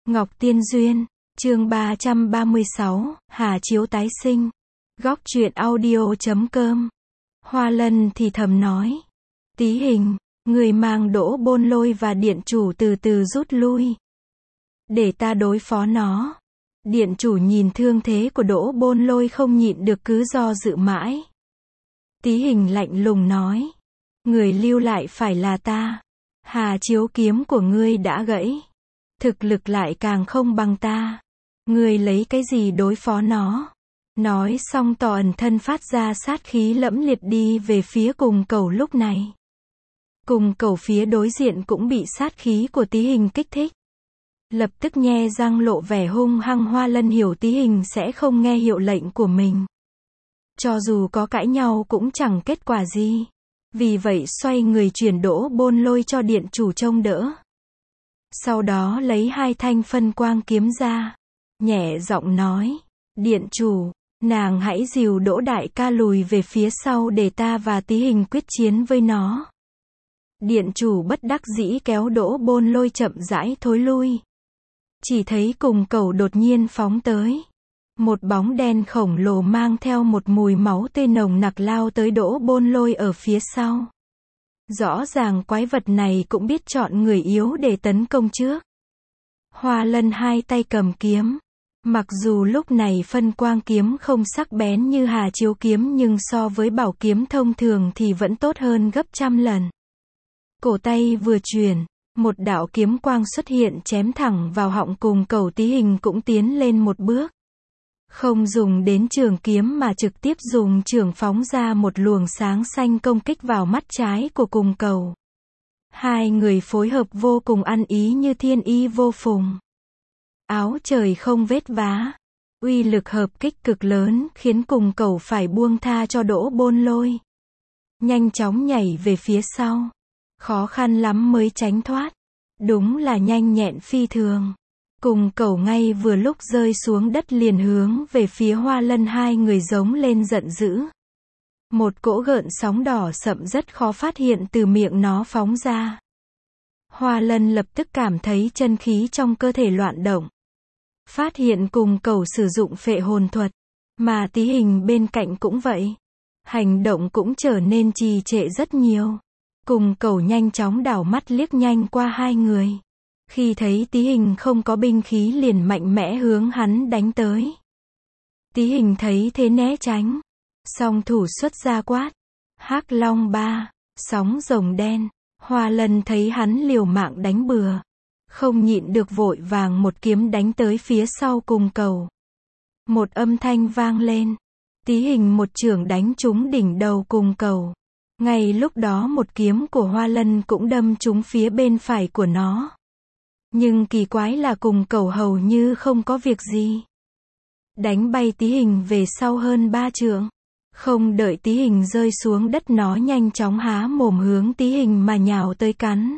Ngọc Tiên Duyên, chương 336, Hà Chiếu tái sinh. Góc truyện audio.com. Hoa Lân thì thầm nói. Tí Hình, người mang Đỗ Bôn Lôi và điện chủ từ từ rút lui. Để ta đối phó nó. Điện chủ nhìn thương thế của Đỗ Bôn Lôi không nhịn được cứ do dự mãi. Tí Hình lạnh lùng nói. Người lưu lại phải là ta. Hà Chiếu kiếm của ngươi đã gãy. Thực lực lại càng không bằng ta. Ngươi lấy cái gì đối phó nó? Nói xong tỏ ẩn thân phát ra sát khí lẫm liệt đi về phía Cùng Cẩu lúc này. Cùng Cẩu phía đối diện cũng bị sát khí của Tí Hình kích thích. Lập tức nhe răng lộ vẻ hung hăng. Hoa Lân hiểu Tí Hình sẽ không nghe hiệu lệnh của mình. Cho dù có cãi nhau cũng chẳng kết quả gì. Vì vậy xoay người chuyển Đỗ Bôn Lôi cho điện chủ trông đỡ. Sau đó lấy 2 thanh phân quang kiếm ra. Nhẹ giọng nói. Điện chủ, nàng hãy dìu Đỗ đại ca lùi về phía sau để ta và Tí Hình quyết chiến với nó. Điện chủ bất đắc dĩ kéo Đỗ Bôn Lôi chậm rãi thối lui. Chỉ thấy Cùng Cẩu đột nhiên phóng tới. Một bóng đen khổng lồ mang theo một mùi máu tươi nồng nặc lao tới Đỗ Bôn Lôi ở phía sau. Rõ ràng quái vật này cũng biết chọn người yếu để tấn công trước. Hoa Lân 2 tay cầm kiếm. Mặc dù lúc này phân quang kiếm không sắc bén như Hà Chiếu kiếm nhưng so với bảo kiếm thông thường thì vẫn tốt hơn gấp trăm lần. Cổ tay vừa chuyển, một đạo kiếm quang xuất hiện chém thẳng vào họng Cùng Cẩu. Tí Hình cũng tiến lên một bước. Không dùng đến trường kiếm mà trực tiếp dùng chưởng phóng ra một luồng sáng xanh công kích vào mắt trái của Cùng Cẩu. Hai người phối hợp vô cùng ăn ý như thiên y vô phùng. Áo trời không vết vá. Uy lực hợp kích cực lớn khiến Cùng Cẩu phải buông tha cho Đỗ Bôn Lôi. Nhanh chóng nhảy về phía sau. Khó khăn lắm mới tránh thoát. Đúng là nhanh nhẹn phi thường. Cùng Cẩu ngay vừa lúc rơi xuống đất liền hướng về phía Hoa Lân. Hai người giống lên giận dữ. Một cỗ gợn sóng đỏ sậm rất khó phát hiện từ miệng nó phóng ra. Hoa Lân lập tức cảm thấy chân khí trong cơ thể loạn động. Phát hiện Cùng Cẩu sử dụng phệ hồn thuật. Mà Tí Hình bên cạnh cũng vậy. Hành động cũng trở nên trì trệ rất nhiều. Cùng Cẩu nhanh chóng đảo mắt liếc nhanh qua hai người. Khi thấy Tí Hình không có binh khí liền mạnh mẽ hướng hắn đánh tới. Tí Hình thấy thế né tránh. Song thủ xuất ra quát. Hắc Long 3, sóng rồng đen. Hoa Lân thấy hắn liều mạng đánh bừa. Không nhịn được vội vàng một kiếm đánh tới phía sau Cùng Cẩu. Một âm thanh vang lên. Tí Hình một chưởng đánh trúng đỉnh đầu Cùng Cẩu. Ngay lúc đó một kiếm của Hoa Lân cũng đâm trúng phía bên phải của nó. Nhưng kỳ quái là Cùng Cẩu hầu như không có việc gì. Đánh bay Tí Hình về sau hơn 3 trượng. Không đợi Tí Hình rơi xuống đất nó nhanh chóng há mồm hướng Tí Hình mà nhào tới cắn.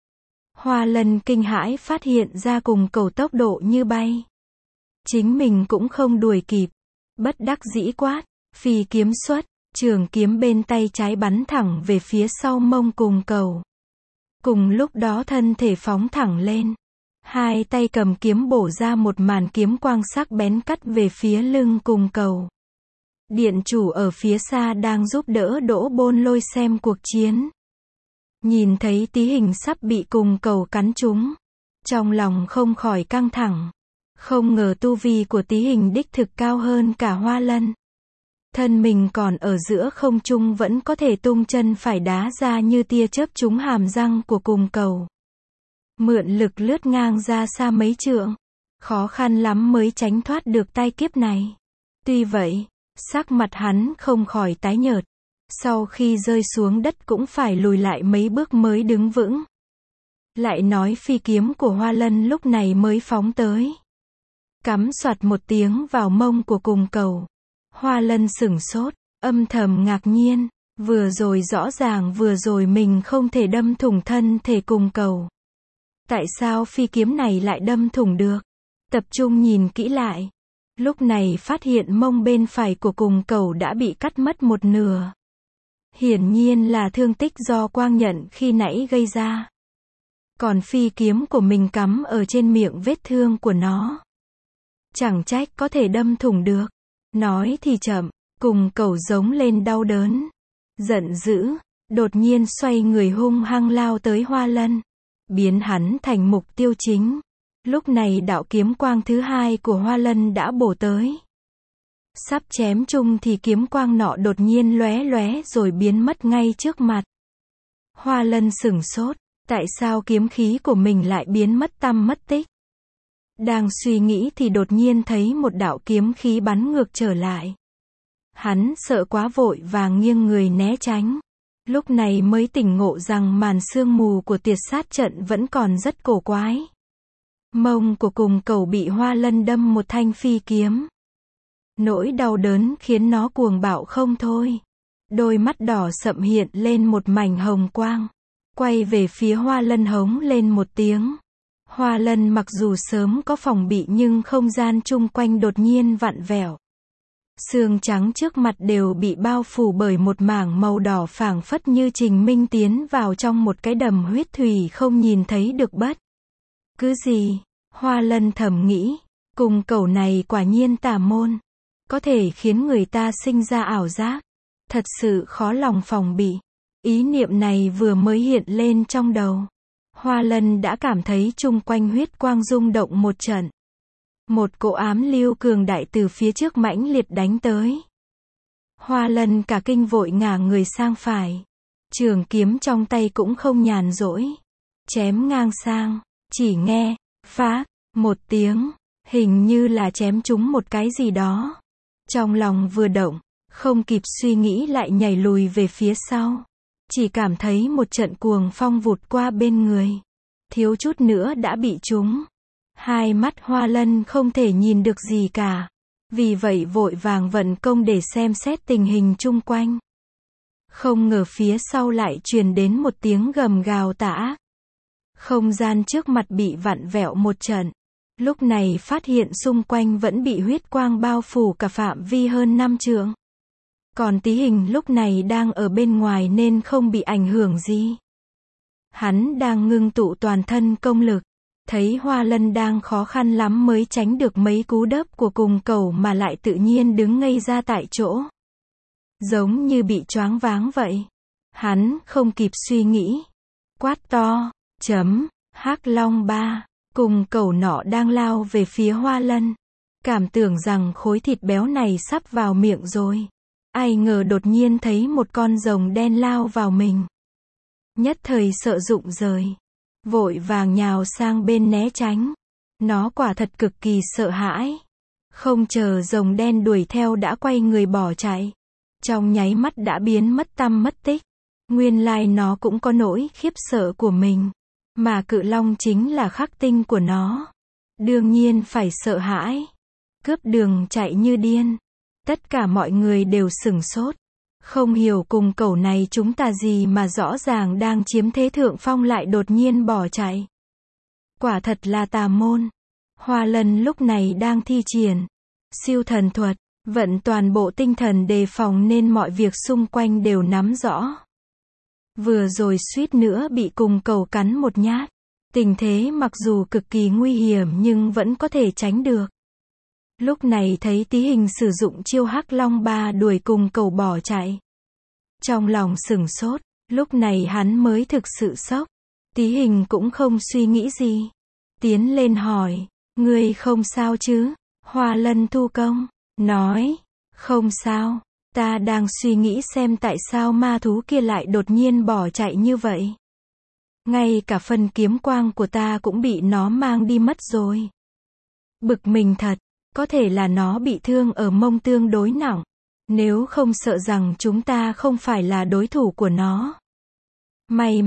Hoa Lân kinh hãi phát hiện ra Cùng Cẩu tốc độ như bay. Chính mình cũng không đuổi kịp. Bất đắc dĩ quát, phi kiếm xuất, trường kiếm bên tay trái bắn thẳng về phía sau mông Cùng Cẩu. Cùng lúc đó thân thể phóng thẳng lên. Hai tay cầm kiếm bổ ra một màn kiếm quang sắc bén cắt về phía lưng Cùng Cẩu. Điện chủ ở phía xa đang giúp đỡ Đỗ Bôn Lôi xem cuộc chiến. Nhìn thấy Tí Hình sắp bị Cùng Cẩu cắn trúng. Trong lòng không khỏi căng thẳng. Không ngờ tu vi của Tí Hình đích thực cao hơn cả Hoa Lân. Thân mình còn ở giữa không trung vẫn có thể tung chân phải đá ra như tia chớp trúng hàm răng của Cùng Cẩu. Mượn lực lướt ngang ra xa mấy trượng. Khó khăn lắm mới tránh thoát được tai kiếp này. Tuy vậy, sắc mặt hắn không khỏi tái nhợt. Sau khi rơi xuống đất cũng phải lùi lại mấy bước mới đứng vững. Lại nói phi kiếm của Hoa Lân lúc này mới phóng tới. Cắm xoạt một tiếng vào mông của Cùng Cẩu. Hoa Lân sửng sốt, âm thầm ngạc nhiên. Vừa rồi mình không thể đâm thủng thân thể Cùng Cẩu. Tại sao phi kiếm này lại đâm thủng được? Tập trung nhìn kỹ lại. Lúc này phát hiện mông bên phải của Cùng Cẩu đã bị cắt mất một nửa. Hiển nhiên là thương tích do quang nhận khi nãy gây ra. còn phi kiếm của mình cắm ở trên miệng vết thương của nó. Chẳng trách có thể đâm thủng được. Nói thì chậm, cùng cẩu giống lên đau đớn. Giận dữ, đột nhiên xoay người hung hăng lao tới Hoa Lân, biến hắn thành mục tiêu chính. Lúc này đạo kiếm quang thứ hai của Hoa Lân đã bổ tới. Sắp chém chung thì kiếm quang nọ đột nhiên lóe lóe rồi biến mất ngay trước mặt. Hoa Lân sửng sốt, tại sao kiếm khí của mình lại biến mất tăm mất tích? Đang suy nghĩ thì đột nhiên thấy một đạo kiếm khí bắn ngược trở lại. Hắn sợ quá vội vàng nghiêng người né tránh. Lúc này mới tỉnh ngộ rằng màn sương mù của tiệt sát trận vẫn còn rất cổ quái. Mông của cùng cẩu bị Hoa Lân đâm một thanh phi kiếm. Nỗi đau đớn khiến nó cuồng bạo không thôi. Đôi mắt đỏ sậm hiện lên một mảnh hồng quang. Quay về phía Hoa Lân hống lên một tiếng. Hoa Lân mặc dù sớm có phòng bị nhưng không gian chung quanh đột nhiên vặn vẹo. Xương trắng trước mặt đều bị bao phủ bởi một mảng màu đỏ phảng phất như Trình Minh tiến vào trong một cái đầm huyết thủy không nhìn thấy được bất cứ gì. Hoa Lân thầm nghĩ, cùng cẩu này quả nhiên tà môn, có thể khiến người ta sinh ra ảo giác, thật sự khó lòng phòng bị. Ý niệm này vừa mới hiện lên trong đầu, Hoa Lân đã cảm thấy chung quanh huyết quang rung động một trận. Một cỗ ám lưu cường đại từ phía trước mãnh liệt đánh tới. Hoa Lân cả kinh vội ngả người sang phải. Trường kiếm trong tay cũng không nhàn rỗi. Chém ngang sang, chỉ nghe, phá, một tiếng, hình như là chém trúng một cái gì đó. Trong lòng vừa động, không kịp suy nghĩ lại nhảy lùi về phía sau. Chỉ cảm thấy một trận cuồng phong vụt qua bên người. Thiếu chút nữa đã bị trúng. Hai mắt Hoa Lân không thể nhìn được gì cả. Vì vậy vội vàng vận công để xem xét tình hình chung quanh. Không ngờ phía sau lại truyền đến một tiếng gầm gào tà ác. Không gian trước mặt bị vặn vẹo một trận. Lúc này phát hiện xung quanh vẫn bị huyết quang bao phủ cả phạm vi hơn 5 trượng. Còn Tí Hình lúc này đang ở bên ngoài nên không bị ảnh hưởng gì. Hắn đang ngưng tụ toàn thân công lực. Thấy Hoa Lân đang khó khăn lắm mới tránh được mấy cú đớp của cùng cẩu mà lại tự nhiên đứng ngây ra tại chỗ. Giống như bị choáng váng vậy. Hắn không kịp suy nghĩ. Quát to, Hắc Long 3, cùng cẩu nọ đang lao về phía Hoa Lân. Cảm tưởng rằng khối thịt béo này sắp vào miệng rồi. Ai ngờ đột nhiên thấy một con rồng đen lao vào mình. Nhất thời sợ rụng rời. Vội vàng nhào sang bên né tránh. Nó quả thật cực kỳ sợ hãi. Không chờ rồng đen đuổi theo đã quay người bỏ chạy. Trong nháy mắt đã biến mất tăm mất tích. Nguyên lai nó cũng có nỗi khiếp sợ của mình. Mà cự long chính là khắc tinh của nó. Đương nhiên phải sợ hãi. Cướp đường chạy như điên. Tất cả mọi người đều sửng sốt. Không hiểu cùng cẩu này chúng ta gì mà rõ ràng đang chiếm thế thượng phong lại đột nhiên bỏ chạy. Quả thật là tà môn. Hoa Lân lúc này đang thi triển siêu thần thuật, vận toàn bộ tinh thần đề phòng nên mọi việc xung quanh đều nắm rõ. Vừa rồi suýt nữa bị cùng cẩu cắn một nhát. Tình thế mặc dù cực kỳ nguy hiểm nhưng vẫn có thể tránh được. Lúc này thấy Tí Hình sử dụng chiêu Hắc Long 3 đuổi cùng cẩu bỏ chạy. Trong lòng sửng sốt, lúc này hắn mới thực sự sốc. Tí Hình cũng không suy nghĩ gì. Tiến lên hỏi, ngươi không sao chứ? Hoa Lân thu công, nói, không sao, ta đang suy nghĩ xem tại sao ma thú kia lại đột nhiên bỏ chạy như vậy. Ngay cả phần kiếm quang của ta cũng bị nó mang đi mất rồi. Bực mình thật. Có thể là nó bị thương ở mông tương đối nặng. Nếu không sợ rằng chúng ta không phải là đối thủ của nó. May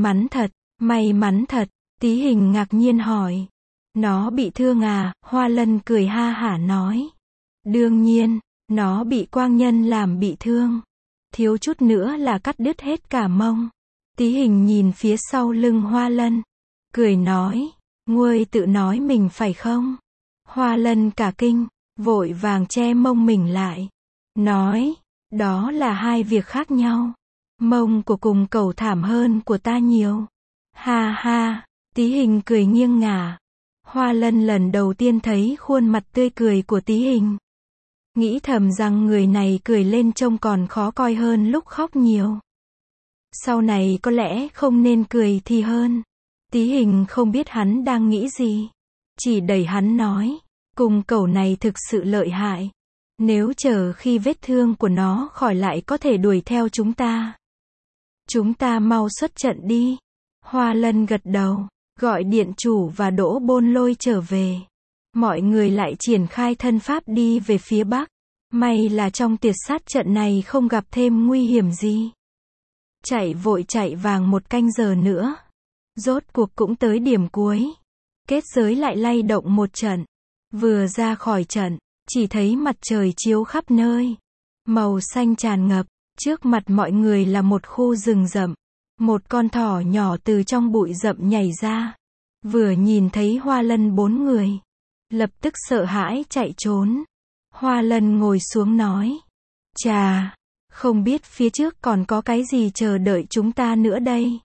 mắn thật, Tí Hình ngạc nhiên hỏi. Nó bị thương à? Hoa Lân cười ha hả nói. Đương nhiên, nó bị quang nhân làm bị thương. Thiếu chút nữa là cắt đứt hết cả mông. Tí Hình nhìn phía sau lưng Hoa Lân. Cười nói, ngươi tự nói mình phải không? Hoa Lân cả kinh. Vội vàng che mông mình lại. Nói, đó là hai việc khác nhau. Mông của cùng cẩu thảm hơn của ta nhiều. Ha ha, Tí Hình cười nghiêng ngả. Hoa Lân lần đầu tiên thấy khuôn mặt tươi cười của Tí Hình. Nghĩ thầm rằng người này cười lên trông còn khó coi hơn lúc khóc nhiều. Sau này có lẽ không nên cười thì hơn. Tí Hình không biết hắn đang nghĩ gì. Chỉ đẩy hắn nói, cùng cẩu này thực sự lợi hại. Nếu chờ khi vết thương của nó khỏi lại có thể đuổi theo chúng ta. Chúng ta mau xuất trận đi. Hoa Lân gật đầu, gọi điện chủ và Đỗ Bôn Lôi trở về. Mọi người lại triển khai thân pháp đi về phía bắc. May là trong tiệt sát trận này không gặp thêm nguy hiểm gì. Chạy vội chạy vàng 1 canh giờ nữa. Rốt cuộc cũng tới điểm cuối. Kết giới lại lay động một trận. Vừa ra khỏi trận, chỉ thấy mặt trời chiếu khắp nơi. Màu xanh tràn ngập. Trước mặt mọi người là một khu rừng rậm. Một con thỏ nhỏ từ trong bụi rậm nhảy ra. Vừa nhìn thấy Hoa Lân 4 người. Lập tức sợ hãi chạy trốn. Hoa Lân ngồi xuống nói. Chà, không biết phía trước còn có cái gì chờ đợi chúng ta nữa đây.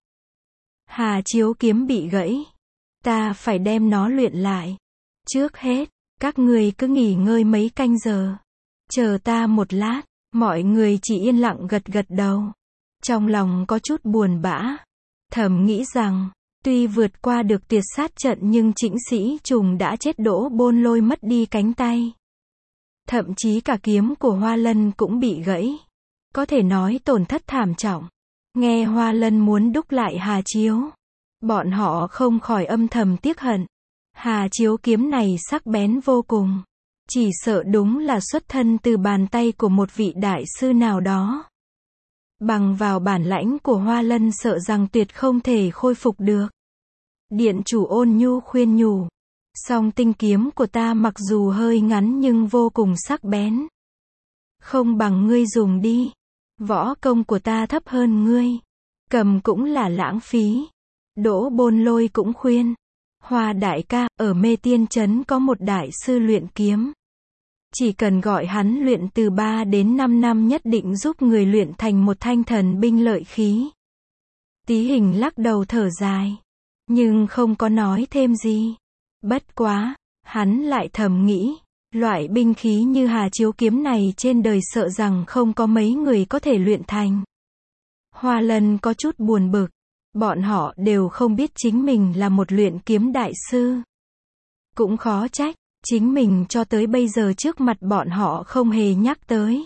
Hà chiếu kiếm bị gãy. Ta phải đem nó luyện lại. Trước hết, các ngươi cứ nghỉ ngơi mấy canh giờ. Chờ ta một lát. Mọi người chỉ yên lặng gật gật đầu. Trong lòng có chút buồn bã. Thầm nghĩ rằng, tuy vượt qua được tiệt sát trận nhưng Trịnh Sĩ Trùng đã chết. Đỗ Bôn Lôi mất đi cánh tay. Thậm chí cả kiếm của Hoa Lân cũng bị gãy. Có thể nói tổn thất thảm trọng. Nghe Hoa Lân muốn đúc lại Hà Chiếu. Bọn họ không khỏi âm thầm tiếc hận. Hà Chiếu kiếm này sắc bén vô cùng. Chỉ sợ đúng là xuất thân từ bàn tay của một vị đại sư nào đó. Bằng vào bản lãnh của Hoa Lân sợ rằng tuyệt không thể khôi phục được. Điện chủ ôn nhu khuyên nhủ. Song tinh kiếm của ta mặc dù hơi ngắn nhưng vô cùng sắc bén. Không bằng ngươi dùng đi. Võ công của ta thấp hơn ngươi. Cầm cũng là lãng phí. Đỗ Bôn Lôi cũng khuyên. Hoa đại ca, ở Mê Tiên Trấn có một đại sư luyện kiếm. Chỉ cần gọi hắn luyện từ 3 đến 5 năm nhất định giúp người luyện thành một thanh thần binh lợi khí. Tí Hình lắc đầu thở dài. Nhưng không có nói thêm gì. Bất quá, hắn lại thầm nghĩ. Loại binh khí như Hà Chiếu kiếm này trên đời sợ rằng không có mấy người có thể luyện thành. Hoa Lân có chút buồn bực. Bọn họ đều không biết chính mình là một luyện kiếm đại sư. Cũng khó trách. Chính mình cho tới bây giờ trước mặt bọn họ không hề nhắc tới.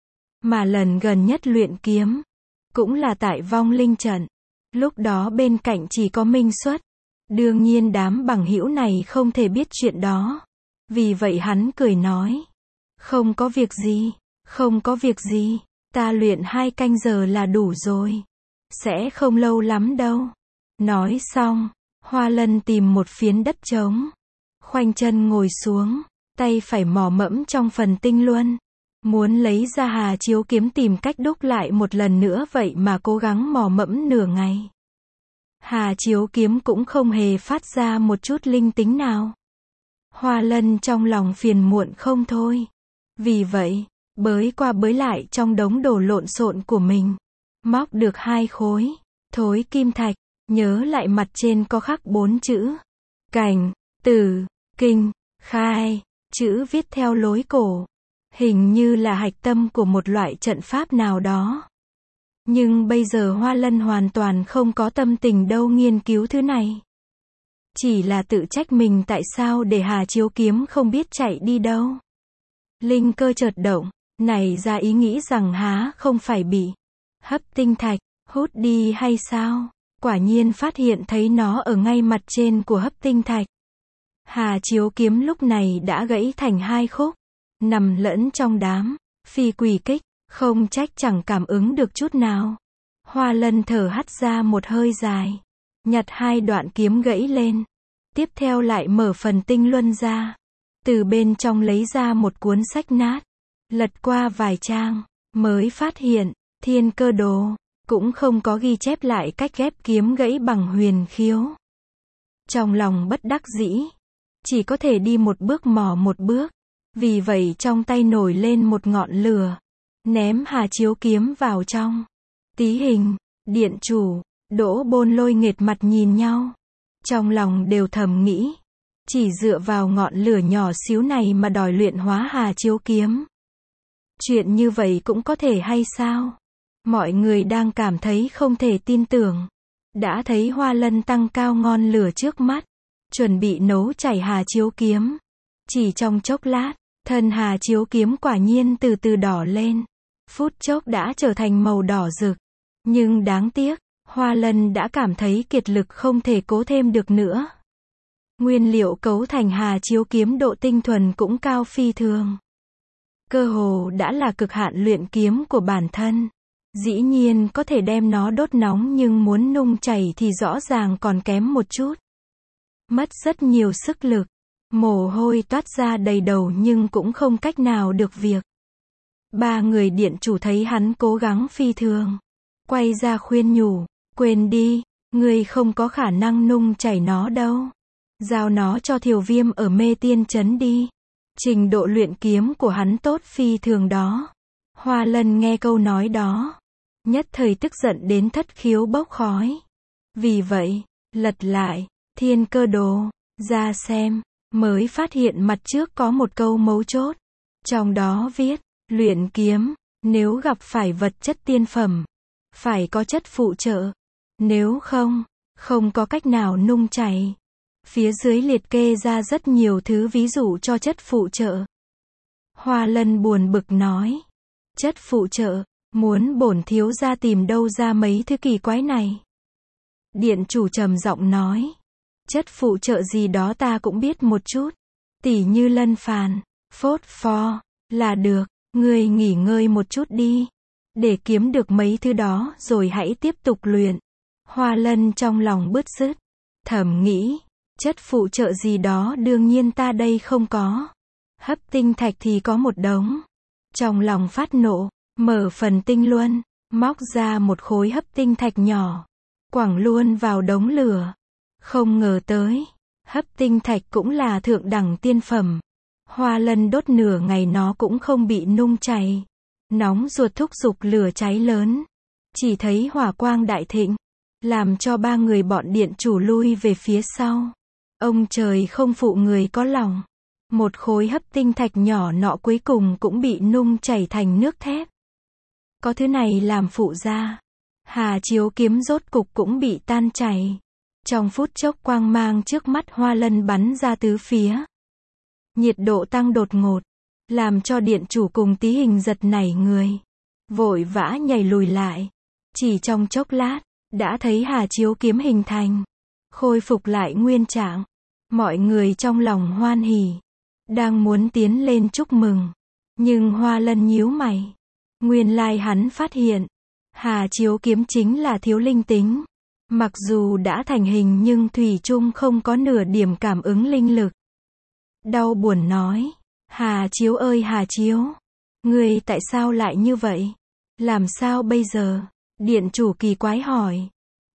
Mà lần gần nhất luyện kiếm, cũng là tại Vong Linh trận. Lúc đó bên cạnh chỉ có Minh Xuất. Đương nhiên đám bằng hữu này không thể biết chuyện đó. Vì vậy hắn cười nói. Không có việc gì, không có việc gì. Ta luyện 2 canh giờ là đủ rồi. Sẽ không lâu lắm đâu. Nói xong, Hoa Lân tìm một phiến đất trống. Khoanh chân ngồi xuống, tay phải mò mẫm trong phần tinh luân. Muốn lấy ra Hà Chiếu kiếm tìm cách đúc lại một lần nữa vậy mà cố gắng mò mẫm nửa ngày. Hà Chiếu kiếm cũng không hề phát ra một chút linh tính nào. Hoa Lân trong lòng phiền muộn không thôi. Vì vậy, bới qua bới lại trong đống đồ lộn xộn của mình. Móc được 2 khối, thối kim thạch, nhớ lại mặt trên có khắc 4 chữ. Cảnh, tử, kinh, khai, chữ viết theo lối cổ. Hình như là hạch tâm của một loại trận pháp nào đó. Nhưng bây giờ Hoa Lân hoàn toàn không có tâm tình đâu nghiên cứu thứ này. Chỉ là tự trách mình tại sao để Hà Chiếu kiếm không biết chạy đi đâu. Linh cơ chợt động, nảy ra ý nghĩ rằng há không phải bị hấp tinh thạch hút đi hay sao? Quả nhiên phát hiện thấy nó ở ngay mặt trên của hấp tinh thạch. Hà Chiếu kiếm lúc này đã gãy thành 2 khúc, nằm lẫn trong đám phi quỷ kích, không trách chẳng cảm ứng được chút nào. Hoa Lân thở hắt ra một hơi dài, nhặt 2 đoạn kiếm gãy lên, tiếp theo lại mở phần tinh luân ra, từ bên trong lấy ra một cuốn sách nát, lật qua vài trang, mới phát hiện, Thiên Cơ Đồ cũng không có ghi chép lại cách ghép kiếm gãy bằng huyền khiếu. Trong lòng bất đắc dĩ, chỉ có thể đi một bước mò một bước, vì vậy trong tay nổi lên một ngọn lửa, ném Hà Chiếu kiếm vào trong. Tí Hình, điện chủ, Đỗ Bôn Lôi nghệt mặt nhìn nhau. Trong lòng đều thầm nghĩ, chỉ dựa vào ngọn lửa nhỏ xíu này mà đòi luyện hóa Hà Chiếu Kiếm. Chuyện như vậy cũng có thể hay sao? Mọi người đang cảm thấy không thể tin tưởng. Đã thấy Hoa Lân tăng cao ngọn lửa trước mắt, chuẩn bị nấu chảy Hà Chiếu Kiếm. Chỉ trong chốc lát, thân Hà Chiếu Kiếm quả nhiên từ từ đỏ lên. Phút chốc đã trở thành màu đỏ rực. Nhưng đáng tiếc, Hoa Lân đã cảm thấy kiệt lực không thể cố thêm được nữa. Nguyên liệu cấu thành Hà Chiếu Kiếm độ tinh thuần cũng cao phi thường. Cơ hồ đã là cực hạn luyện kiếm của bản thân. Dĩ nhiên có thể đem nó đốt nóng nhưng muốn nung chảy thì rõ ràng còn kém một chút. Mất rất nhiều sức lực. Mồ hôi toát ra đầy đầu nhưng cũng không cách nào được việc. Ba người điện chủ thấy hắn cố gắng phi thường. Quay ra khuyên nhủ, quên đi, ngươi không có khả năng nung chảy nó đâu. Giao nó cho Thiều Viêm ở Mê Tiên Trấn đi. Trình độ luyện kiếm của hắn tốt phi thường đó. Hoa Lân nghe câu nói đó, nhất thời tức giận đến thất khiếu bốc khói. Vì vậy, lật lại, Thiên Cơ Đồ, ra xem, mới phát hiện mặt trước có một câu mấu chốt. Trong đó viết, luyện kiếm, nếu gặp phải vật chất tiên phẩm, phải có chất phụ trợ. Nếu không, không có cách nào nung chảy. Phía dưới liệt kê ra rất nhiều thứ ví dụ cho chất phụ trợ. Hoa Lân buồn bực nói, chất phụ trợ, muốn bổn thiếu gia tìm đâu ra mấy thứ kỳ quái này. Điện chủ trầm giọng nói, chất phụ trợ gì đó ta cũng biết một chút. Tỉ như lân phàn, phốt pho, là được, ngươi nghỉ ngơi một chút đi. Để kiếm được mấy thứ đó rồi hãy tiếp tục luyện. Hoa Lân trong lòng bứt rứt, thầm nghĩ, chất phụ trợ gì đó đương nhiên ta đây không có. Hấp tinh thạch thì có một đống. Trong lòng phát nộ, mở phần tinh luân, móc ra một khối hấp tinh thạch nhỏ, quẳng luôn vào đống lửa. Không ngờ tới, hấp tinh thạch cũng là thượng đẳng tiên phẩm. Hoa Lân đốt nửa ngày nó cũng không bị nung chảy. Nóng ruột thúc giục lửa cháy lớn. Chỉ thấy hỏa quang đại thịnh, làm cho ba người bọn điện chủ lui về phía sau. Ông trời không phụ người có lòng. Một khối hấp tinh thạch nhỏ nọ cuối cùng cũng bị nung chảy thành nước thép. Có thứ này làm phụ gia, Hà Chiếu Kiếm rốt cục cũng bị tan chảy. Trong phút chốc quang mang trước mắt Hoa Lân bắn ra tứ phía. Nhiệt độ tăng đột ngột, làm cho điện chủ cùng Tí Hình giật nảy người. Vội vã nhảy lùi lại. Chỉ trong chốc lát, đã thấy Hà Chiếu Kiếm hình thành, khôi phục lại nguyên trạng. Mọi người trong lòng hoan hỉ, đang muốn tiến lên chúc mừng. Nhưng Hoa Lân nhíu mày. Nguyên lai hắn phát hiện, Hà Chiếu Kiếm chính là thiếu linh tính. Mặc dù đã thành hình nhưng thủy chung không có nửa điểm cảm ứng linh lực. Đau buồn nói, Hà Chiếu ơi Hà Chiếu, ngươi tại sao lại như vậy? Làm sao bây giờ? Điện chủ kỳ quái hỏi.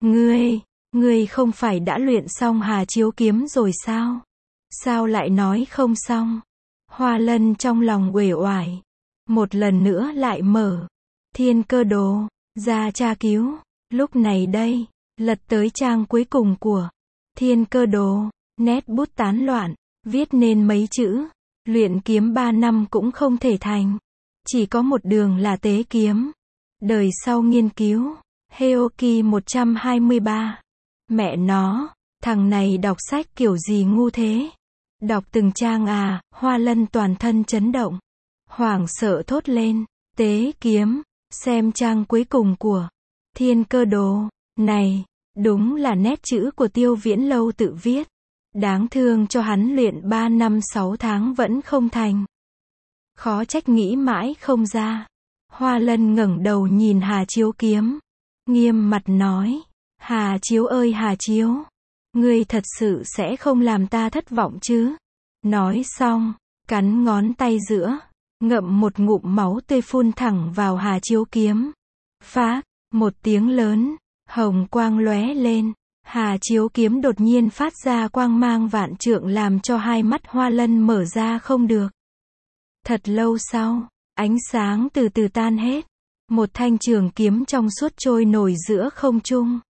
Ngươi không phải đã luyện xong Hà Chiếu Kiếm rồi sao? Sao lại nói không xong? Hoa Lân trong lòng uể oải. Một lần nữa lại mở Thiên Cơ Đồ ra tra cứu. Lúc này đây, lật tới trang cuối cùng của Thiên Cơ Đồ, nét bút tán loạn, viết nên mấy chữ, luyện kiếm 3 năm cũng không thể thành. Chỉ có một đường là tế kiếm. Đời sau nghiên cứu. Heoki 123. Mẹ nó, thằng này đọc sách kiểu gì ngu thế? Đọc từng trang à? Hoa Lân toàn thân chấn động. Hoảng sợ thốt lên, tế kiếm, xem trang cuối cùng của Thiên Cơ Đồ. Này, đúng là nét chữ của Tiêu Viễn Lâu tự viết. Đáng thương cho hắn luyện 3 năm 6 tháng vẫn không thành. Khó trách nghĩ mãi không ra. Hoa Lân ngẩng đầu nhìn Hà Chiếu Kiếm, nghiêm mặt nói, Hà Chiếu ơi Hà Chiếu, ngươi thật sự sẽ không làm ta thất vọng chứ? Nói xong, cắn ngón tay giữa, ngậm một ngụm máu tươi phun thẳng vào Hà Chiếu Kiếm. Phác, một tiếng lớn, hồng quang lóe lên, Hà Chiếu Kiếm đột nhiên phát ra quang mang vạn trượng làm cho hai mắt Hoa Lân mở ra không được. Thật lâu sau, ánh sáng từ từ tan hết. Một thanh trường kiếm trong suốt trôi nổi giữa không trung.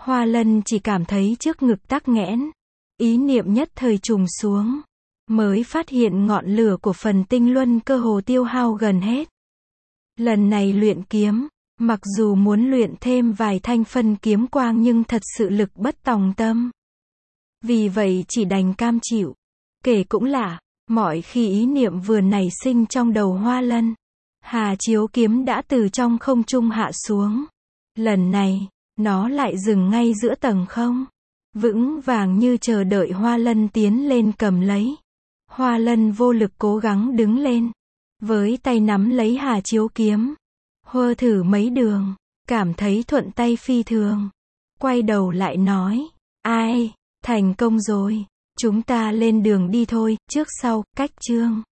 Hoa Lân chỉ cảm thấy trước ngực tắc nghẽn. Ý niệm nhất thời trùng xuống. Mới phát hiện ngọn lửa của phần tinh luân cơ hồ tiêu hao gần hết. Lần này luyện kiếm, mặc dù muốn luyện thêm vài thanh phân kiếm quang nhưng thật sự lực bất tòng tâm. Vì vậy chỉ đành cam chịu. Kể cũng lạ, mọi khi ý niệm vừa nảy sinh trong đầu Hoa Lân, Hà Chiếu kiếm đã từ trong không trung hạ xuống. Lần này, nó lại dừng ngay giữa tầng không. Vững vàng như chờ đợi Hoa Lân tiến lên cầm lấy. Hoa Lân vô lực cố gắng đứng lên. Với tay nắm lấy Hà Chiếu kiếm. Hơ thử mấy đường. Cảm thấy thuận tay phi thường. Quay đầu lại nói. Ai, thành công rồi. Chúng ta lên đường đi thôi, trước sau, cách chương.